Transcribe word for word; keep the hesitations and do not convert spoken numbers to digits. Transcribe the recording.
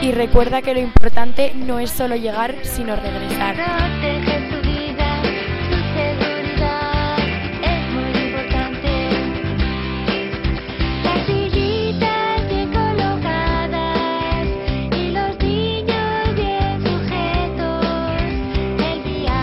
Y recuerda que lo importante no es solo llegar, sino regresar.